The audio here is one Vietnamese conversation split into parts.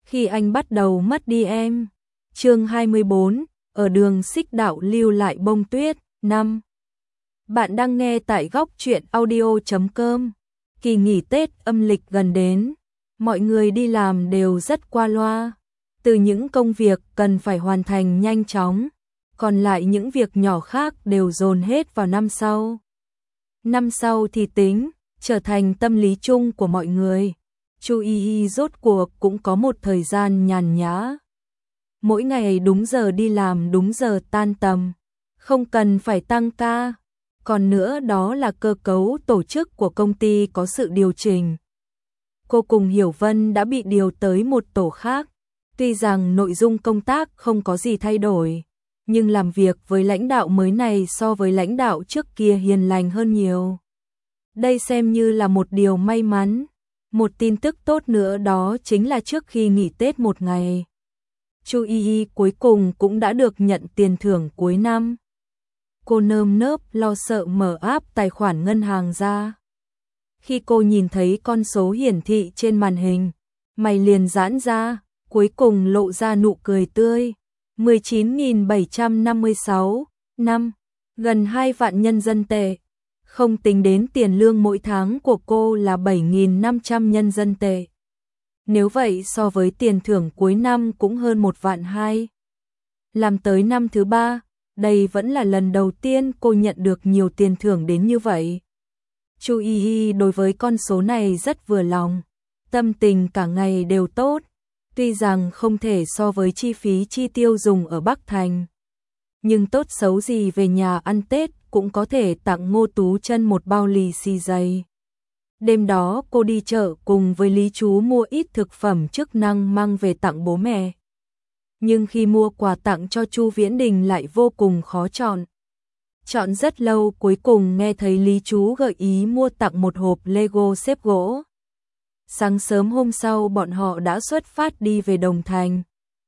khi anh bắt đầu mất đi em. Chương 24, ở đường xích đạo lưu lại bông tuyết. 5. Bạn đang nghe tại góc truyện audio.com. Kỳ nghỉ Tết âm lịch gần đến, mọi người đi làm đều rất qua loa. Từ những công việc cần phải hoàn thành nhanh chóng, còn lại những việc nhỏ khác đều dồn hết vào năm sau. Năm sau thì tính, trở thành tâm lý chung của mọi người. Chu Y Y rốt cuộc cũng có một thời gian nhàn nhã. Mỗi ngày đúng giờ đi làm, đúng giờ tan tầm, không cần phải tăng ca. Còn nữa đó là cơ cấu tổ chức của công ty có sự điều chỉnh. Cô cùng Hiểu Vân đã bị điều tới một tổ khác. Tuy rằng nội dung công tác không có gì thay đổi, nhưng làm việc với lãnh đạo mới này so với lãnh đạo trước kia hiền lành hơn nhiều. Đây xem như là một điều may mắn. Một tin tức tốt nữa đó chính là trước khi nghỉ Tết một ngày, Chu Y Y cuối cùng cũng đã được nhận tiền thưởng cuối năm. Cô nơm nớp lo sợ mở app tài khoản ngân hàng ra. Khi cô nhìn thấy con số hiển thị trên màn hình, mày liền giãn ra, cuối cùng lộ ra nụ cười tươi. 19.756 năm, gần 2 vạn nhân dân tệ. Không tính đến tiền lương mỗi tháng của cô là 7.500 nhân dân tệ. Nếu vậy so với tiền thưởng cuối năm cũng hơn 1 vạn 2. Làm tới năm thứ 3, đây vẫn là lần đầu tiên cô nhận được nhiều tiền thưởng đến như vậy. Chu Y Y đối với con số này rất vừa lòng, tâm tình cả ngày đều tốt. Tuy rằng không thể so với chi phí chi tiêu dùng ở Bắc Thành, nhưng tốt xấu gì về nhà ăn Tết cũng có thể tặng Ngô Tú Chân một bao lì xì dày. Đêm đó cô đi chợ cùng với Lý Chú mua ít thực phẩm chức năng mang về tặng bố mẹ. Nhưng khi mua quà tặng cho Chu Viễn Đình lại vô cùng khó chọn. Chọn rất lâu cuối cùng nghe thấy Lý Chú gợi ý mua tặng một hộp Lego xếp gỗ. Sáng sớm hôm sau bọn họ đã xuất phát đi về Đồng Thành.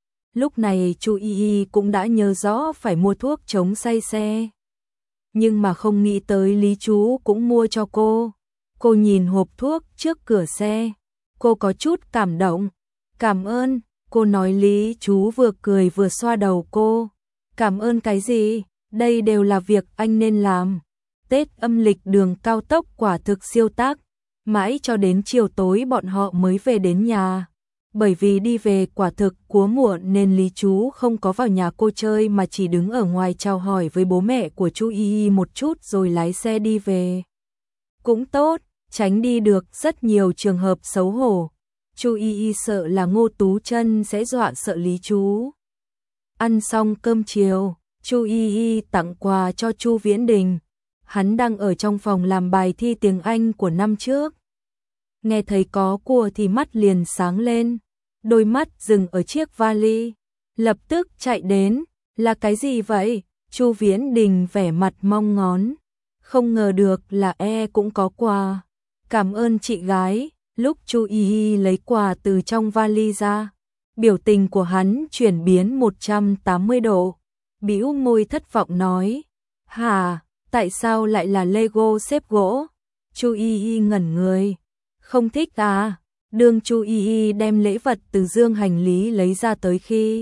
Lúc này Chu Y Y cũng đã nhớ rõ phải mua thuốc chống say xe. Nhưng mà không nghĩ tới Lý Chú cũng mua cho cô. Cô nhìn hộp thuốc trước cửa xe, cô có chút cảm động. Cảm ơn, cô nói. Lý Chú vừa cười vừa xoa đầu cô. Cảm ơn cái gì, đây đều là việc anh nên làm. Tết âm lịch đường cao tốc quả thực siêu tắc. Mãi cho đến chiều tối bọn họ mới về đến nhà. Bởi vì đi về quả thực quá muộn nên Lý Chú không có vào nhà cô chơi mà chỉ đứng ở ngoài chào hỏi với bố mẹ của Chu Y Y một chút rồi lái xe đi về. Cũng tốt, tránh đi được rất nhiều trường hợp xấu hổ. Chu Y Y sợ là Ngô Tú Chân sẽ dọa sợ Lý Chú. Ăn xong cơm chiều, Chu Y Y tặng quà cho Chu Viễn Đình. Hắn đang ở trong phòng làm bài thi tiếng Anh của năm trước. Nghe thấy có cua thì mắt liền sáng lên, đôi mắt dừng ở chiếc vali, lập tức chạy đến. Là cái gì vậy? Chu Viễn Đình vẻ mặt mong ngón. Không ngờ được là cũng có quà. Cảm ơn chị gái. Lúc Chu Y Y lấy quà từ trong vali ra, biểu tình của hắn chuyển biến 180 độ. Bĩu môi thất vọng nói, hả, tại sao lại là Lego xếp gỗ? Chu Y Y ngẩn người. Không thích à? Đương Chu Y Y đem lễ vật từ dương hành lý lấy ra tới khi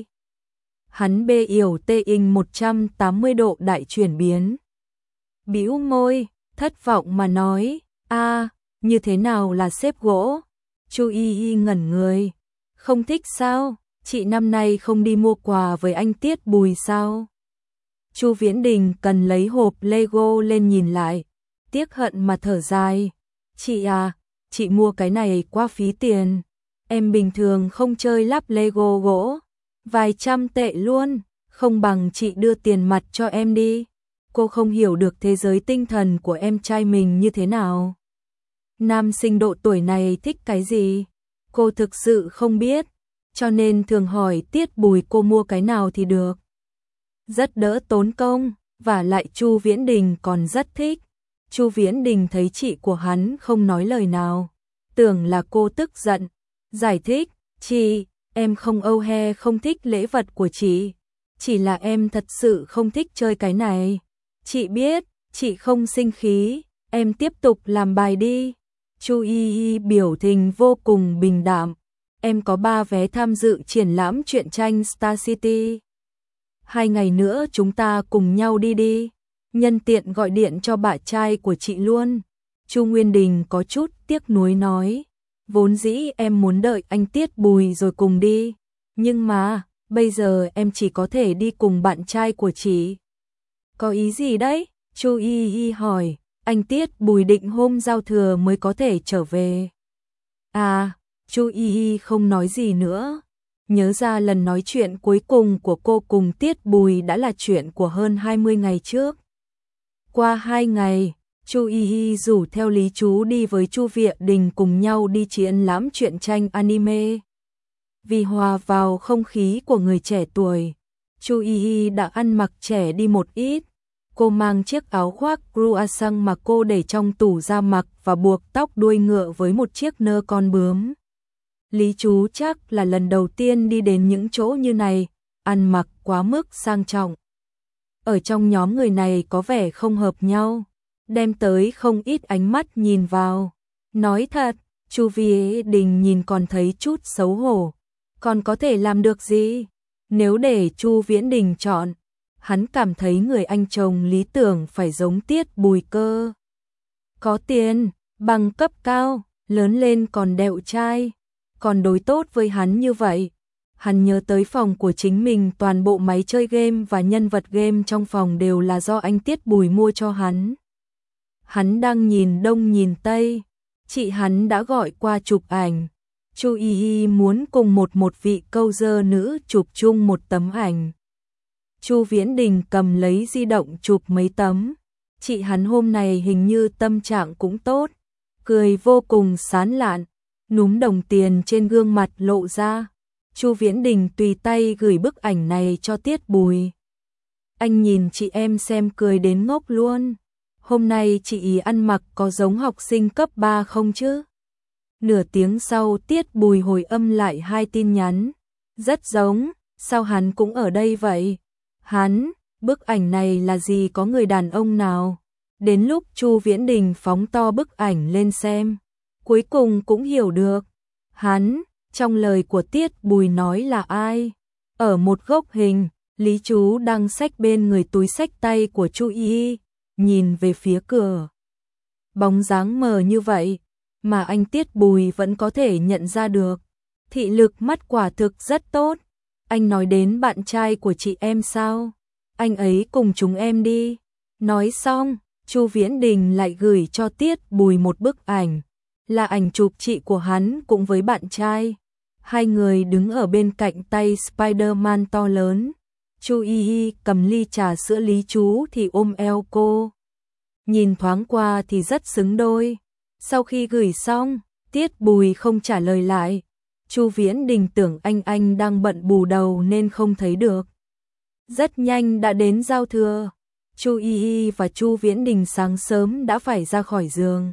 hắn bê yểu tê in 180 độ đại chuyển biến. Bĩu môi, thất vọng mà nói, như thế nào là xếp gỗ? Chu Y Y ngẩn người. Không thích sao? Chị năm nay không đi mua quà với anh Tiết Bùi sao? Chu Viễn Đình cần lấy hộp Lego lên nhìn lại, tiếc hận mà thở dài. Chị à, chị mua cái này quá phí tiền. Em bình thường không chơi lắp Lego gỗ. Vài trăm tệ luôn, không bằng chị đưa tiền mặt cho em đi. Cô không hiểu được thế giới tinh thần của em trai mình như thế nào. Nam sinh độ tuổi này thích cái gì? Cô thực sự không biết, cho nên thường hỏi Tiết Bùi cô mua cái nào thì được. Rất đỡ tốn công, và lại Chu Viễn Đình còn rất thích. Chu Viễn Đình thấy chị của hắn không nói lời nào, tưởng là cô tức giận, giải thích, chị, em không âu he không thích lễ vật của chị, chỉ là em thật sự không thích chơi cái này. Chị biết, chị không sinh khí, em tiếp tục làm bài đi. Chu Y Y biểu tình vô cùng bình đạm, em có 3 vé tham dự triển lãm truyện tranh Star City. 2 ngày nữa chúng ta cùng nhau đi đi. Nhân tiện gọi điện cho bạn trai của chị luôn. Chu Nguyên Đình có chút tiếc nuối nói. Vốn dĩ em muốn đợi anh Tiết Bùi rồi cùng đi. Nhưng mà, bây giờ em chỉ có thể đi cùng bạn trai của chị. Có ý gì đấy? Chu Y Y hỏi. Anh Tiết Bùi định hôm giao thừa mới có thể trở về. À, Chu Y Y không nói gì nữa. Nhớ ra lần nói chuyện cuối cùng của cô cùng Tiết Bùi đã là chuyện của hơn 20 ngày trước. Qua 2 ngày, Chu Y Y rủ theo Lý Chú đi với Chu Viện Đình cùng nhau đi triển lãm truyện tranh anime. Vì hòa vào không khí của người trẻ tuổi, Chu Y Y đã ăn mặc trẻ đi một ít. Cô mang chiếc áo khoác croissant mà cô để trong tủ ra mặc và buộc tóc đuôi ngựa với một chiếc nơ con bướm. Lý Chú chắc là lần đầu tiên đi đến những chỗ như này, ăn mặc quá mức sang trọng. Ở trong nhóm người này có vẻ không hợp nhau, đem tới không ít ánh mắt nhìn vào. Nói thật, Chu Viễn Đình nhìn còn thấy chút xấu hổ. Còn có thể làm được gì? Nếu để Chu Viễn Đình chọn, hắn cảm thấy người anh chồng lý tưởng phải giống Tiết Bùi cơ. Có tiền, bằng cấp cao, lớn lên còn đẹo trai, còn đối tốt với hắn như vậy. Hắn nhớ tới phòng của chính mình, toàn bộ máy chơi game và nhân vật game trong phòng đều là do anh Tiết Bùi mua cho hắn. Hắn đang nhìn đông nhìn tây, chị hắn đã gọi qua chụp ảnh. Chu Y Y muốn cùng một vị câu dơ nữ chụp chung một tấm ảnh. Chu Viễn Đình cầm lấy di động chụp mấy tấm. Chị hắn hôm này hình như tâm trạng cũng tốt, cười vô cùng sán lạn, núm đồng tiền trên gương mặt lộ ra. Chu Viễn Đình tùy tay gửi bức ảnh này cho Tiết Bùi. Anh nhìn chị em xem cười đến ngốc luôn. Hôm nay chị ý ăn mặc có giống học sinh cấp 3 không chứ? Nửa tiếng sau Tiết Bùi hồi âm lại 2 tin nhắn. Rất giống, sao hắn cũng ở đây vậy? Hắn, bức ảnh này là gì, có người đàn ông nào? Đến lúc Chu Viễn Đình phóng to bức ảnh lên xem, cuối cùng cũng hiểu được. Hắn, trong lời của Tiết Bùi nói là ai? Ở một góc hình, Lý Chú đang xách bên người túi xách tay của Chu Y, nhìn về phía cửa. Bóng dáng mờ như vậy, mà anh Tiết Bùi vẫn có thể nhận ra được. Thị lực mắt quả thực rất tốt. Anh nói đến bạn trai của chị em sao? Anh ấy cùng chúng em đi. Nói xong, Chu Viễn Đình lại gửi cho Tiết Bùi một bức ảnh. Là ảnh chụp chị của hắn cùng với bạn trai. Hai người đứng ở bên cạnh tay Spider-Man to lớn. Chu Y Y cầm ly trà sữa Lý Chú thì ôm eo cô. Nhìn thoáng qua thì rất xứng đôi. Sau khi gửi xong, Tiết Bùi không trả lời lại. Chu Viễn Đình tưởng anh đang bận bù đầu nên không thấy được. Rất nhanh đã đến giao thừa. Chu Y Y và Chu Viễn Đình sáng sớm đã phải ra khỏi giường.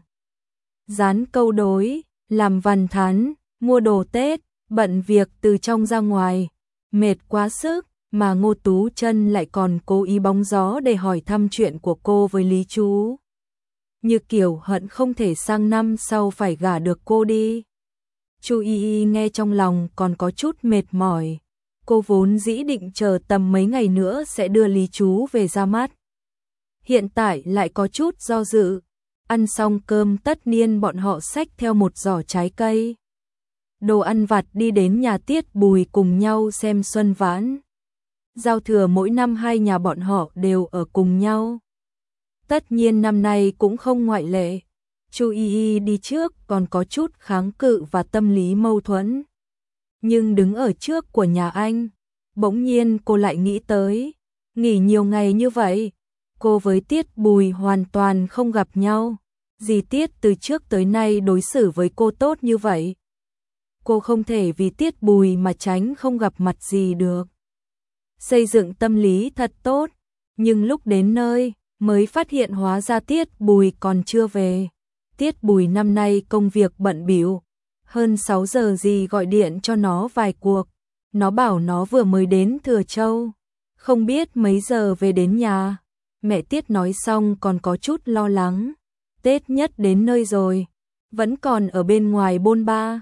Dán câu đối, làm văn thán, mua đồ Tết, bận việc từ trong ra ngoài. Mệt quá sức, mà Ngô Tú Chân lại còn cố ý bóng gió để hỏi thăm chuyện của cô với Lý Chú. Như kiểu hận không thể sang năm sau phải gả được cô đi. Chu Y Y nghe trong lòng còn có chút mệt mỏi. Cô vốn dĩ định chờ tầm mấy ngày nữa sẽ đưa Lý Chú về ra mắt. Hiện tại lại có chút do dự. Ăn xong cơm tất niên bọn họ xách theo một giỏ trái cây. Đồ ăn vặt đi đến nhà Tiết Bùi cùng nhau xem xuân vãn. Giao thừa mỗi năm hai nhà bọn họ đều ở cùng nhau. Tất nhiên năm nay cũng không ngoại lệ. Chu Y Y đi trước còn có chút kháng cự và tâm lý mâu thuẫn. Nhưng đứng ở trước của nhà anh, bỗng nhiên cô lại nghĩ tới, nghỉ nhiều ngày như vậy, cô với Tiết Bùi hoàn toàn không gặp nhau. Dì Tiết từ trước tới nay đối xử với cô tốt như vậy. Cô không thể vì Tiết Bùi mà tránh không gặp mặt gì được. Xây dựng tâm lý thật tốt, nhưng lúc đến nơi mới phát hiện hóa ra Tiết Bùi còn chưa về. Tiết Bùi năm nay công việc bận bịu, hơn 6 giờ dì gọi điện cho nó vài cuộc. Nó bảo nó vừa mới đến Thừa Châu, không biết mấy giờ về đến nhà. Mẹ Tiết nói xong còn có chút lo lắng. Tết nhất đến nơi rồi, vẫn còn ở bên ngoài bôn ba.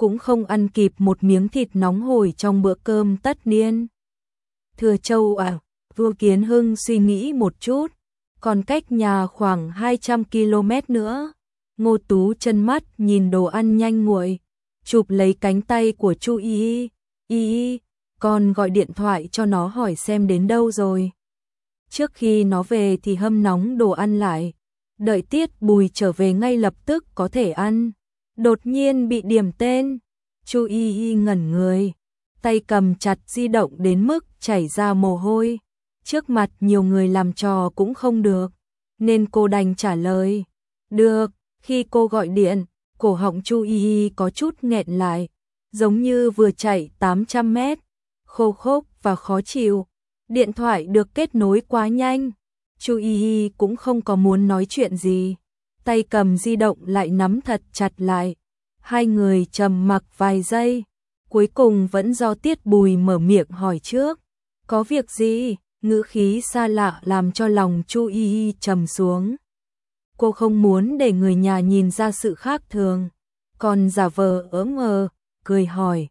cũng không ăn kịp một miếng thịt nóng hổi trong bữa cơm tất niên. Thừa Châu à, Vua Kiến Hưng suy nghĩ một chút, còn cách nhà khoảng 200 km nữa. Ngô Tú chân mắt nhìn đồ ăn nhanh nguội, chụp lấy cánh tay của Chu Y Y, còn gọi điện thoại cho nó hỏi xem đến đâu rồi. Trước khi nó về thì hâm nóng đồ ăn lại, đợi Tiết Bùi trở về ngay lập tức có thể ăn. Đột nhiên bị điểm tên, Chu Y Y ngẩn người, tay cầm chặt di động đến mức chảy ra mồ hôi. Trước mặt nhiều người làm trò cũng không được, nên cô đành trả lời. Được. Khi cô gọi điện, cổ họng Chu Y Y có chút nghẹn lại, giống như vừa chạy 800 mét, khô khốc và khó chịu. Điện thoại được kết nối quá nhanh, Chu Y Y cũng không có muốn nói chuyện gì, tay cầm di động lại nắm thật chặt lại. Hai người trầm mặc vài giây, cuối cùng vẫn do Tiết Bùi mở miệng hỏi trước. Có việc gì? Ngữ khí xa lạ làm cho lòng Chu Y Y trầm xuống. Cô không muốn để người nhà nhìn ra sự khác thường, còn giả vờ ỡm cười hỏi.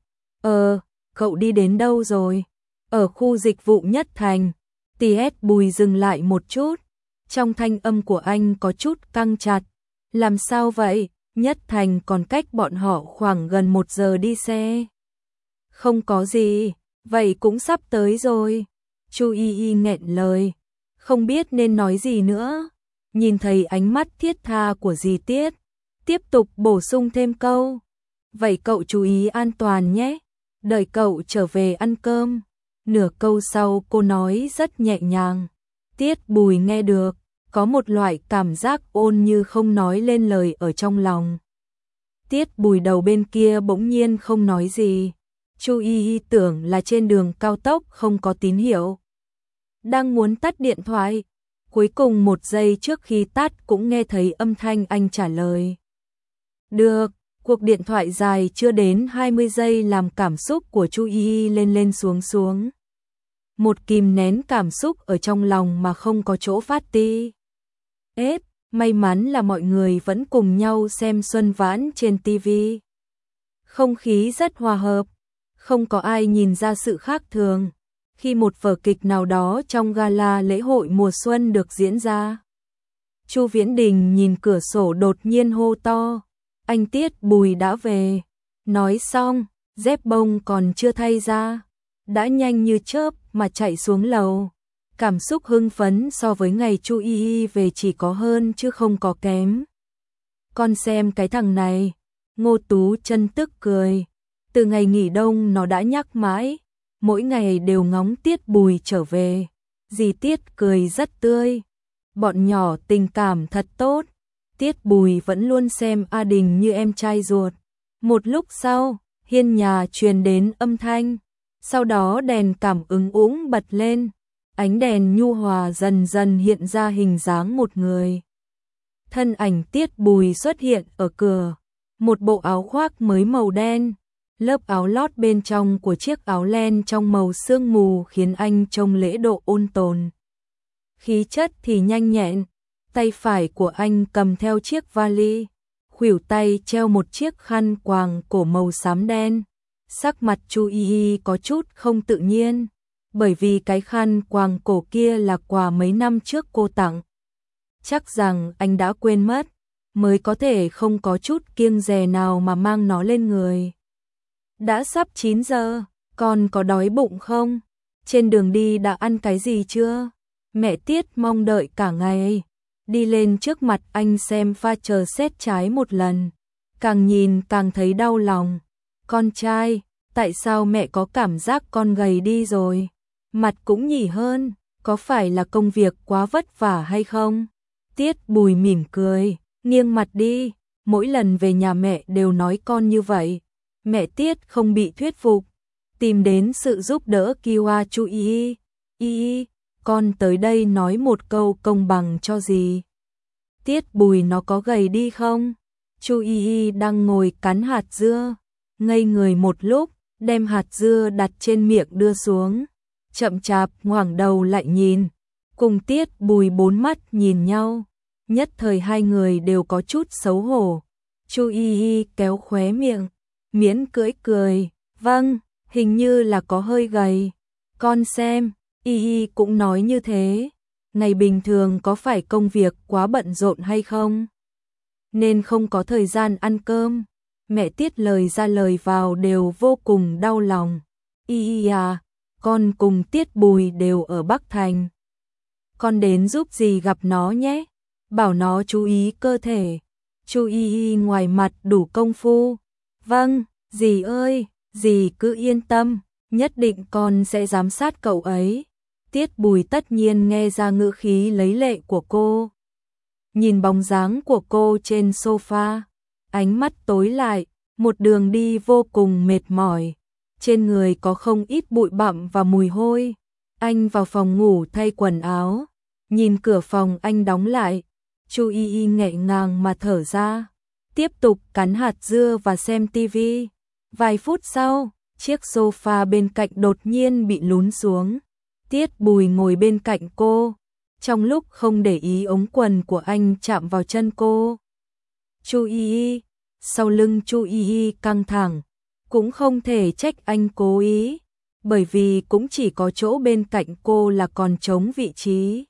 Cậu đi đến đâu rồi? Ở khu dịch vụ Nhất Thành. Tiết Bùi dừng lại một chút, trong thanh âm của anh có chút căng chặt. Làm sao vậy? Nhất Thành còn cách bọn họ khoảng gần 1 giờ đi xe. Không có gì, vậy cũng sắp tới rồi. Chu Y Y nghẹn lời, không biết nên nói gì nữa. Nhìn thấy ánh mắt thiết tha của dì Tiết, tiếp tục bổ sung thêm câu. Vậy cậu chú ý an toàn nhé, đợi cậu trở về ăn cơm. Nửa câu sau cô nói rất nhẹ nhàng. Tiết Bùi nghe được, có một loại cảm giác ôn như không nói lên lời ở trong lòng. Tiết Bùi đầu bên kia bỗng nhiên không nói gì. Chu Y Y tưởng là trên đường cao tốc không có tín hiệu, đang muốn tắt điện thoại. Cuối cùng 1 giây trước khi tắt cũng nghe thấy âm thanh anh trả lời. Được. Cuộc điện thoại dài chưa đến 20 giây làm cảm xúc của Chu Y Y lên lên xuống xuống. Một kìm nén cảm xúc ở trong lòng mà không có chỗ phát ti. May mắn là mọi người vẫn cùng nhau xem Xuân Vãn trên TV. Không khí rất hòa hợp, không có ai nhìn ra sự khác thường. Khi một vở kịch nào đó trong gala lễ hội mùa xuân được diễn ra, Chu Viễn Đình nhìn cửa sổ đột nhiên hô to. Anh Tiết Bùi đã về. Nói xong, dép bông còn chưa thay ra, đã nhanh như chớp mà chạy xuống lầu. Cảm xúc hưng phấn so với ngày Chu Y Y về chỉ có hơn chứ không có kém. Con xem cái thằng này. Ngô Tú chân tức cười. Từ ngày nghỉ đông nó đã nhắc mãi, mỗi ngày đều ngóng Tiết Bùi trở về. Dì Tiết cười rất tươi. Bọn nhỏ tình cảm thật tốt. Tiết Bùi vẫn luôn xem A Đình như em trai ruột. Một lúc sau, hiên nhà truyền đến âm thanh. Sau đó đèn cảm ứng úng bật lên. Ánh đèn nhu hòa dần dần hiện ra hình dáng một người. Thân ảnh Tiết Bùi xuất hiện ở cửa. Một bộ áo khoác mới màu đen. Lớp áo lót bên trong của chiếc áo len trong màu sương mù khiến anh trông lễ độ ôn tồn. Khí chất thì nhanh nhẹn. Tay phải của anh cầm theo chiếc vali, khuỷu tay treo một chiếc khăn quàng cổ màu xám đen. Sắc mặt Chu Y Y có chút không tự nhiên, bởi vì cái khăn quàng cổ kia là quà mấy năm trước cô tặng. Chắc rằng anh đã quên mất, mới có thể không có chút kiêng dè nào mà mang nó lên người. Đã sắp 9 giờ, con có đói bụng không? Trên đường đi đã ăn cái gì chưa? Mẹ Tiết mong đợi cả ngày. Đi lên trước mặt anh xem pha chờ xét trái một lần. Càng nhìn càng thấy đau lòng. Con trai, tại sao mẹ có cảm giác con gầy đi rồi? Mặt cũng nhỉ hơn, có phải là công việc quá vất vả hay không? Tiết Bùi mỉm cười, nghiêng mặt đi. Mỗi lần về nhà mẹ đều nói con như vậy. Mẹ Tiết không bị thuyết phục, tìm đến sự giúp đỡ Kiwa Chu Y Y. Con tới đây nói một câu công bằng cho gì? Tiết Bùi nó có gầy đi không? Chu Y Y đang ngồi cắn hạt dưa, ngây người một lúc, đem hạt dưa đặt trên miệng đưa xuống, chậm chạp ngoảnh đầu lại nhìn, cùng Tiết Bùi 4 mắt nhìn nhau, nhất thời hai người đều có chút xấu hổ. Chu Y Y kéo khóe miệng, miễn cưỡi cười, vâng, hình như là có hơi gầy. Con xem, Y cũng nói như thế. Ngày bình thường có phải công việc quá bận rộn hay không? Nên không có thời gian ăn cơm. Mẹ Tiết lời ra lời vào đều vô cùng đau lòng. Y à, con cùng Tiết Bùi đều ở Bắc Thành. Con đến giúp dì gặp nó nhé. Bảo nó chú ý cơ thể. Chú Y ngoài mặt đủ công phu. Vâng, dì ơi, dì cứ yên tâm, nhất định con sẽ giám sát cậu ấy. Tiết Bùi tất nhiên nghe ra ngữ khí lấy lệ của cô. Nhìn bóng dáng của cô trên sofa, ánh mắt tối lại, một đường đi vô cùng mệt mỏi. Trên người có không ít bụi bặm và mùi hôi. Anh vào phòng ngủ thay quần áo, nhìn cửa phòng anh đóng lại. Chu Y nghẹn ngào mà thở ra, tiếp tục cắn hạt dưa và xem tivi. Vài phút sau, chiếc sofa bên cạnh đột nhiên bị lún xuống. Tiết Bùi ngồi bên cạnh cô, trong lúc không để ý ống quần của anh chạm vào chân cô. Chu Y, sau lưng Chu Y căng thẳng, cũng không thể trách anh cố ý, bởi vì cũng chỉ có chỗ bên cạnh cô là còn trống vị trí.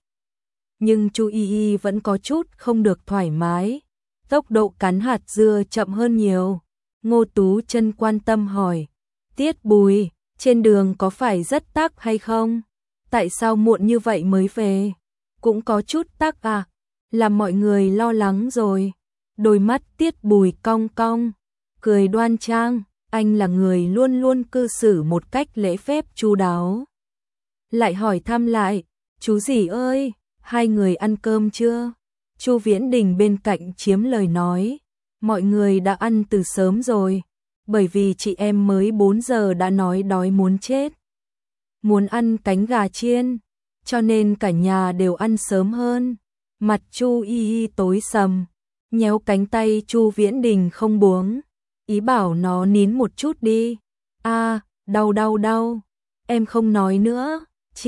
Nhưng Chu Y vẫn có chút không được thoải mái, tốc độ cắn hạt dưa chậm hơn nhiều. Ngô Tú Chân quan tâm hỏi, Tiết Bùi, trên đường có phải rất tắc hay không? Tại sao muộn như vậy mới về? Cũng có chút tắc à? Làm mọi người lo lắng rồi. Đôi mắt Tiết Bùi cong cong, cười đoan trang, anh là người luôn luôn cư xử một cách lễ phép chu đáo. Lại hỏi thăm lại, chú rể ơi, hai người ăn cơm chưa? Chu Viễn Đình bên cạnh chiếm lời nói, mọi người đã ăn từ sớm rồi, bởi vì chị em mới 4 giờ đã nói đói muốn chết. Muốn ăn cánh gà chiên, cho nên cả nhà đều ăn sớm hơn. Mặt Chu Y tối sầm, nhéo cánh tay Chu Viễn Đình không buông, ý bảo nó nín một chút đi. À, đau đau đau, em không nói nữa,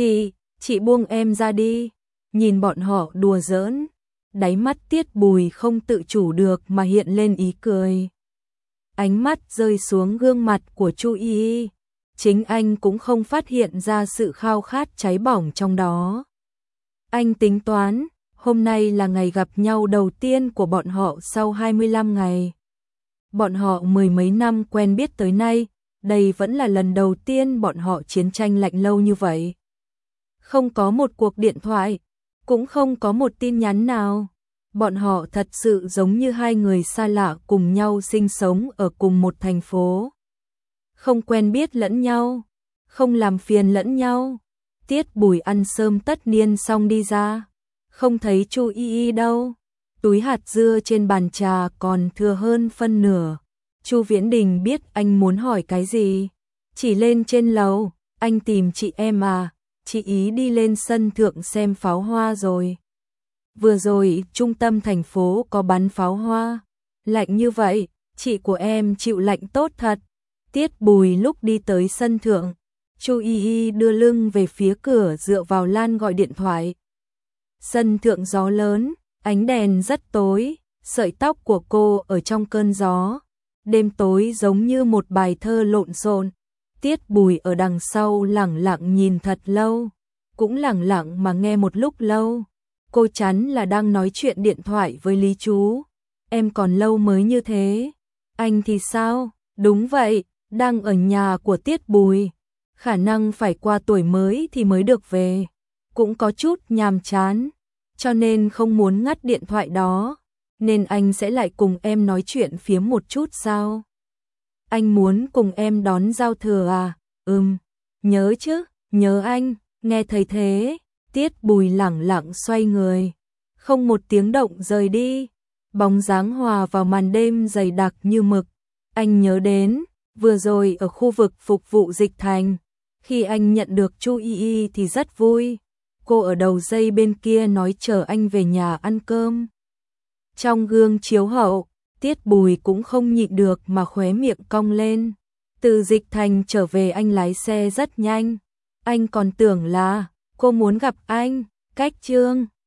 chị buông em ra đi. Nhìn bọn họ đùa giỡn, đáy mắt Tiết Bùi không tự chủ được mà hiện lên ý cười. Ánh mắt rơi xuống gương mặt của Chu Y, chính anh cũng không phát hiện ra sự khao khát cháy bỏng trong đó. Anh tính toán, hôm nay là ngày gặp nhau đầu tiên của bọn họ sau 25 ngày. Bọn họ mười mấy năm quen biết tới nay, đây vẫn là lần đầu tiên bọn họ chiến tranh lạnh lâu như vậy. Không có một cuộc điện thoại, cũng không có một tin nhắn nào. Bọn họ thật sự giống như hai người xa lạ cùng nhau sinh sống ở cùng một thành phố. Không quen biết lẫn nhau, không làm phiền lẫn nhau. Tiết Bùi ăn sớm tất niên xong đi ra, không thấy Chu Y đâu. Túi hạt dưa trên bàn trà còn thừa hơn phân nửa. Chu Viễn Đình biết anh muốn hỏi cái gì, chỉ lên trên lầu, anh tìm chị em à, chị ý đi lên sân thượng xem pháo hoa rồi. Vừa rồi trung tâm thành phố có bắn pháo hoa, lạnh như vậy, chị của em chịu lạnh tốt thật. Tiết Bùi lúc đi tới sân thượng, Chu Y đưa lưng về phía cửa dựa vào lan gọi điện thoại. Sân thượng gió lớn, ánh đèn rất tối, sợi tóc của cô ở trong cơn gió. Đêm tối giống như một bài thơ lộn xộn. Tiết Bùi ở đằng sau lẳng lặng nhìn thật lâu, cũng lẳng lặng mà nghe một lúc lâu. Cô chắn là đang nói chuyện điện thoại với Lý Chú. Em còn lâu mới như thế. Anh thì sao? Đúng vậy, đang ở nhà của Tiết Bùi. Khả năng phải qua tuổi mới thì mới được về. Cũng có chút nhàm chán, cho nên không muốn ngắt điện thoại đó. Nên anh sẽ lại cùng em nói chuyện phiếm một chút sao? Anh muốn cùng em đón giao thừa à? Nhớ chứ, nhớ anh. Nghe thấy thế, Tiết Bùi lẳng lặng xoay người, không một tiếng động rời đi. Bóng dáng hòa vào màn đêm dày đặc như mực. Anh nhớ đến, vừa rồi ở khu vực phục vụ Dịch Thành, khi anh nhận được Chu Y thì rất vui. Cô ở đầu dây bên kia nói chờ anh về nhà ăn cơm. Trong gương chiếu hậu, Tiết Bùi cũng không nhịn được mà khóe miệng cong lên. Từ Dịch Thành trở về anh lái xe rất nhanh. Anh còn tưởng là cô muốn gặp anh. Cách Trương